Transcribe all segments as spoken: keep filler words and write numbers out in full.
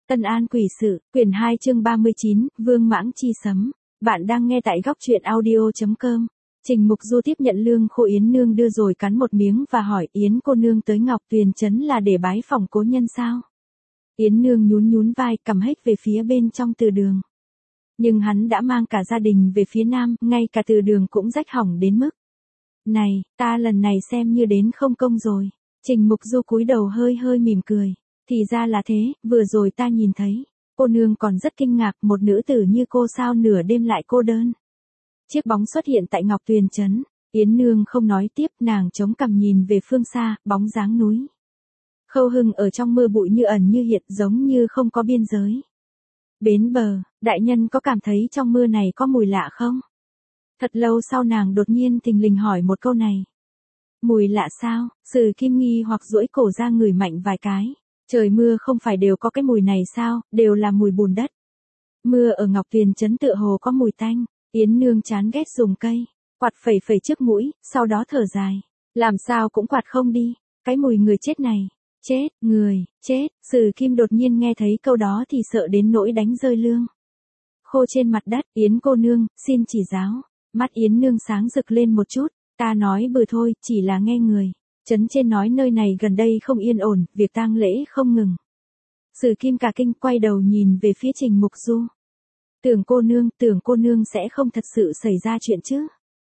Tân An quỷ sự, quyển hai chương ba mươi chín, Vương Mãng chi sấm. Bạn đang nghe tại góc truyện audio chấm com. Trình Mục Du tiếp nhận lương khô Yến Nương đưa rồi cắn một miếng và hỏi Yến cô nương tới Ngọc Tuyền Trấn là để bái phỏng cố nhân sao? Yến Nương nhún nhún vai cầm hết về phía bên trong từ đường. Nhưng hắn đã mang cả gia đình về phía nam, ngay cả từ đường cũng rách hỏng đến mức. Này, ta lần này xem như đến không công rồi. Trình Mục Du cúi đầu hơi hơi mỉm cười. Thì ra là thế, vừa rồi ta nhìn thấy, cô nương còn rất kinh ngạc một nữ tử như cô sao nửa đêm lại cô đơn. Chiếc bóng xuất hiện tại Ngọc Tuyền Trấn, Yến Nương không nói tiếp, nàng chống cằm nhìn về phương xa, bóng dáng núi. Khâu Hưng ở trong mưa bụi như ẩn như hiện giống như không có biên giới. Bến bờ, đại nhân có cảm thấy trong mưa này có mùi lạ không? Thật lâu sau nàng đột nhiên thình lình hỏi một câu này. Mùi lạ sao? Sử Kim nghi hoặc duỗi cổ ra ngửi mạnh vài cái. Trời mưa không phải đều có cái mùi này sao, đều là mùi bùn đất. Mưa ở Ngọc Tuyền Trấn tựa hồ có mùi tanh, Yến Nương chán ghét dùng cây, quạt phẩy phẩy trước mũi, sau đó thở dài. Làm sao cũng quạt không đi, cái mùi người chết này, chết, người, chết, Sử Kim đột nhiên nghe thấy câu đó thì sợ đến nỗi đánh rơi lương khô trên mặt đất. Yến cô nương, xin chỉ giáo. Mắt Yến Nương sáng rực lên một chút, ta nói bừa thôi, chỉ là nghe người. Trấn trên nói nơi này gần đây không yên ổn, việc tang lễ không ngừng. Sử Kim cả kinh quay đầu nhìn về phía Trình Mục Du. Tưởng cô nương, tưởng cô nương sẽ không thật sự xảy ra chuyện chứ.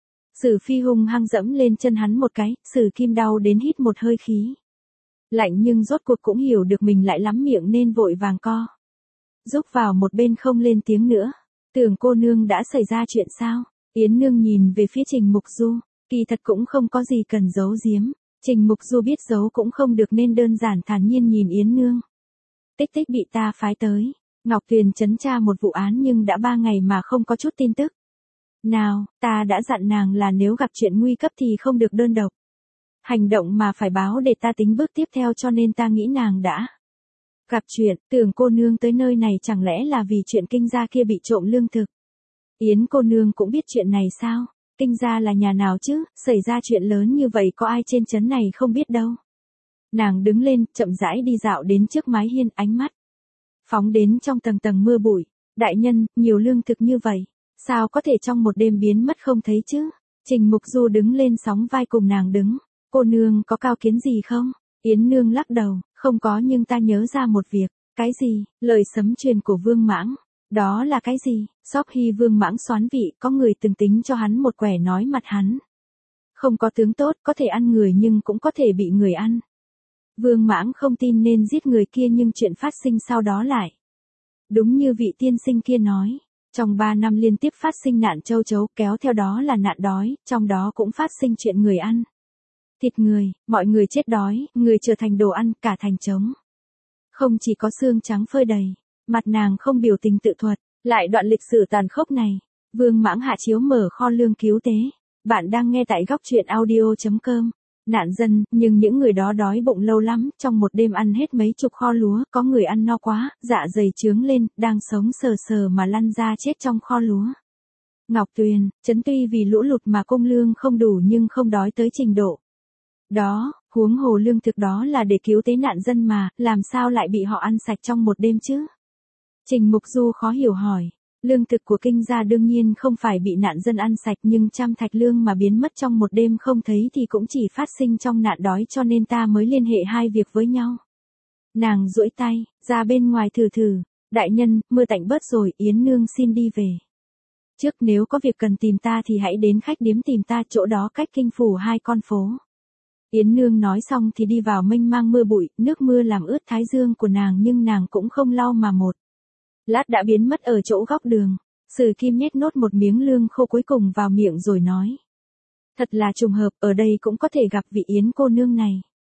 Sử Phi hung hăng dẫm lên chân hắn một cái, Sử Kim đau đến hít một hơi khí. Lạnh nhưng rốt cuộc cũng hiểu được mình lại lắm miệng nên vội vàng co. Rúc vào một bên không lên tiếng nữa. Tưởng cô nương đã xảy ra chuyện sao? Yến Nương nhìn về phía Trình Mục Du, kỳ thật cũng không có gì cần giấu giếm. Trình Mục Du biết giấu cũng không được nên đơn giản thản nhiên nhìn Yến Nương. Tích tích bị ta phái tới. Ngọc Tuyền Trấn tra một vụ án nhưng đã ba ngày mà không có chút tin tức. Nào, ta đã dặn nàng là nếu gặp chuyện nguy cấp thì không được đơn độc. Hành động mà phải báo để ta tính bước tiếp theo cho nên ta nghĩ nàng đã gặp chuyện. Tưởng cô nương tới nơi này chẳng lẽ là vì chuyện Kinh gia kia bị trộm lương thực. Yến cô nương cũng biết chuyện này sao? Kinh gia là nhà nào chứ, xảy ra chuyện lớn như vậy có ai trên trấn này không biết đâu. Nàng đứng lên, chậm rãi đi dạo đến trước mái hiên, ánh mắt phóng đến trong tầng tầng mưa bụi. Đại nhân, nhiều lương thực như vậy, sao có thể trong một đêm biến mất không thấy chứ? Trình Mục Du đứng lên sóng vai cùng nàng đứng. Cô nương có cao kiến gì không? Yến Nương lắc đầu, không có nhưng ta nhớ ra một việc. Cái gì? Lời sấm truyền của Vương Mãng. Đó là cái gì? Sóc Hy Vương Mãng xoán vị, có người từng tính cho hắn một quẻ nói mặt hắn. Không có tướng tốt, có thể ăn người nhưng cũng có thể bị người ăn. Vương Mãng không tin nên giết người kia nhưng chuyện phát sinh sau đó lại. Đúng như vị tiên sinh kia nói, trong ba năm liên tiếp phát sinh nạn châu chấu kéo theo đó là nạn đói, trong đó cũng phát sinh chuyện người ăn. Thịt người, mọi người chết đói, người trở thành đồ ăn, cả thành trống. Không chỉ có xương trắng phơi đầy, mặt nàng không biểu tình tự thuật, lại đoạn lịch sử tàn khốc này. Vương Mãng hạ chiếu mở kho lương cứu tế. Bạn đang nghe tại góc truyện audio chấm com. Nạn dân, nhưng những người đó đói bụng lâu lắm, trong một đêm ăn hết mấy chục kho lúa, có người ăn no quá, dạ dày trướng lên, đang sống sờ sờ mà lăn ra chết trong kho lúa. Ngọc Tuyền Trấn tuy vì lũ lụt mà công lương không đủ nhưng không đói tới trình độ đó, huống hồ lương thực đó là để cứu tế nạn dân mà, làm sao lại bị họ ăn sạch trong một đêm chứ? Trình Mục Du khó hiểu hỏi. Lương thực của Kinh gia đương nhiên không phải bị nạn dân ăn sạch nhưng trăm thạch lương mà biến mất trong một đêm không thấy thì cũng chỉ phát sinh trong nạn đói cho nên ta mới liên hệ hai việc với nhau. Nàng duỗi tay, ra bên ngoài thử thử. Đại nhân, mưa tạnh bớt rồi, Yến Nương xin đi về. Trước nếu có việc cần tìm ta thì hãy đến khách điếm tìm ta, chỗ đó cách Kinh phủ hai con phố. Yến Nương nói xong thì đi vào mênh mang mưa bụi, nước mưa làm ướt thái dương của nàng nhưng nàng cũng không lau mà một lát đã biến mất ở chỗ góc đường. Sử Kim nhét nốt một miếng lương khô cuối cùng vào miệng rồi nói. Thật là trùng hợp, ở đây cũng có thể gặp vị Yến cô nương này.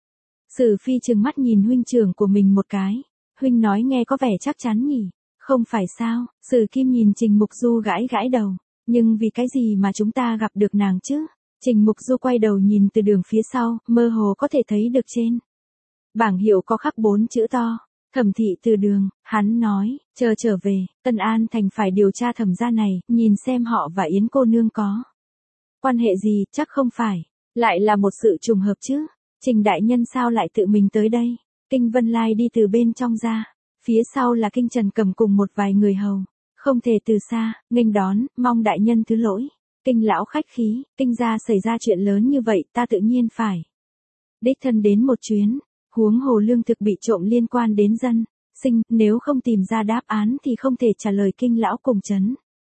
Sử Phi trừng mắt nhìn huynh trưởng của mình một cái. Huynh nói nghe có vẻ chắc chắn nhỉ? Không phải sao? Sử Kim nhìn Trình Mục Du gãi gãi đầu. Nhưng vì cái gì mà chúng ta gặp được nàng chứ? Trình Mục Du quay đầu nhìn từ đường phía sau, mơ hồ có thể thấy được trên bảng hiệu có khắc bốn chữ to. Thẩm thị từ đường, hắn nói, chờ trở về, Tân An Thành phải điều tra thẩm gia này, nhìn xem họ và Yến cô nương có quan hệ gì, chắc không phải, lại là một sự trùng hợp chứ. Trình đại nhân sao lại tự mình tới đây? Kinh Vân Lai đi từ bên trong ra, Phía sau là Kinh Trần cầm cùng một vài người hầu, không thể từ xa, nghênh đón, mong đại nhân thứ lỗi. Kinh lão khách khí, Kinh gia xảy ra chuyện lớn như vậy ta tự nhiên phải đích thân đến một chuyến, huống hồ lương thực bị trộm liên quan đến dân, sinh, nếu không tìm ra đáp án thì không thể trả lời Kinh lão cùng chấn.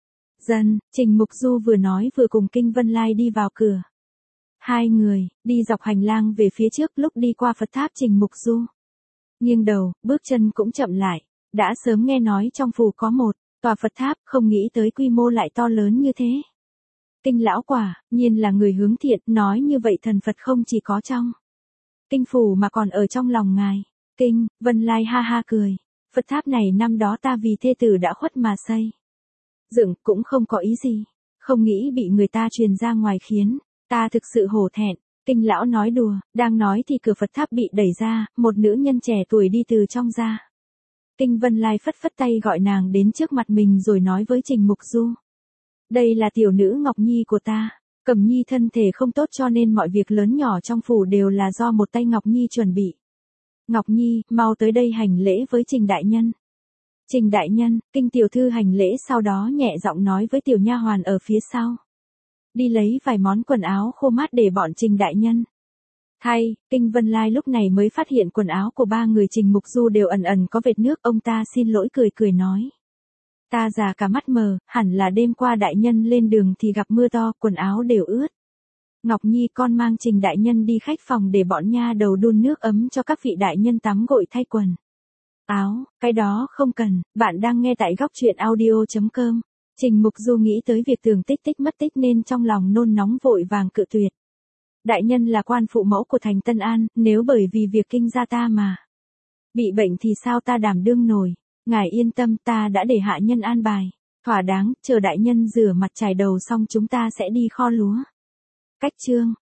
Dân, Trình Mục Du vừa nói vừa cùng Kinh Vân Lai đi vào cửa. Hai người, đi dọc hành lang về phía trước lúc đi qua Phật tháp Trình Mục Du. Nghiêng đầu, bước chân cũng chậm lại, đã sớm nghe nói trong phủ có một tòa Phật tháp, không nghĩ tới quy mô lại to lớn như thế. Kinh lão quả, nhiên là người hướng thiện, nói như vậy thần Phật không chỉ có trong Kinh phủ mà còn ở trong lòng ngài. Kinh, Vân Lai ha ha cười, Phật tháp này năm đó ta vì thê tử đã khuất mà xây dựng, cũng không có ý gì, không nghĩ bị người ta truyền ra ngoài khiến ta thực sự hổ thẹn. Kinh lão nói đùa, đang nói thì cửa Phật tháp bị đẩy ra, một nữ nhân trẻ tuổi đi từ trong ra. Kinh Vân Lai phất phất tay gọi nàng đến trước mặt mình rồi nói với Trình Mục Du. Đây là tiểu nữ Ngọc Nhi của ta. Cẩm Nhi thân thể không tốt cho nên mọi việc lớn nhỏ trong phủ đều là do một tay Ngọc Nhi chuẩn bị. Ngọc Nhi, mau tới đây hành lễ với Trình đại nhân. Trình đại nhân, Kinh tiểu thư hành lễ sau đó nhẹ giọng nói với tiểu nha hoàn ở phía sau. Đi lấy vài món quần áo khô mát để bọn Trình đại nhân thay. Kinh Vân Lai lúc này mới phát hiện quần áo của ba người Trình Mục Du đều ẩn ẩn có vệt nước, ông ta xin lỗi cười cười nói. Ta già cả mắt mờ, hẳn là đêm qua đại nhân lên đường thì gặp mưa to, quần áo đều ướt. Ngọc Nhi con mang Trình đại nhân đi khách phòng để bọn nha đầu đun nước ấm cho các vị đại nhân tắm gội thay quần áo, cái đó không cần, bạn đang nghe tại góc truyện audio chấm com. Trình Mục Du nghĩ tới việc Tường Tích Tích mất tích nên trong lòng nôn nóng vội vàng cự tuyệt. Đại nhân là quan phụ mẫu của thành Tân An, nếu bởi vì việc Kinh gia ta mà bị bệnh thì sao ta đảm đương nổi. Ngài yên tâm, ta đã để hạ nhân an bài thỏa đáng, chờ đại nhân rửa mặt chải đầu xong chúng ta sẽ đi kho lúa. Cách chương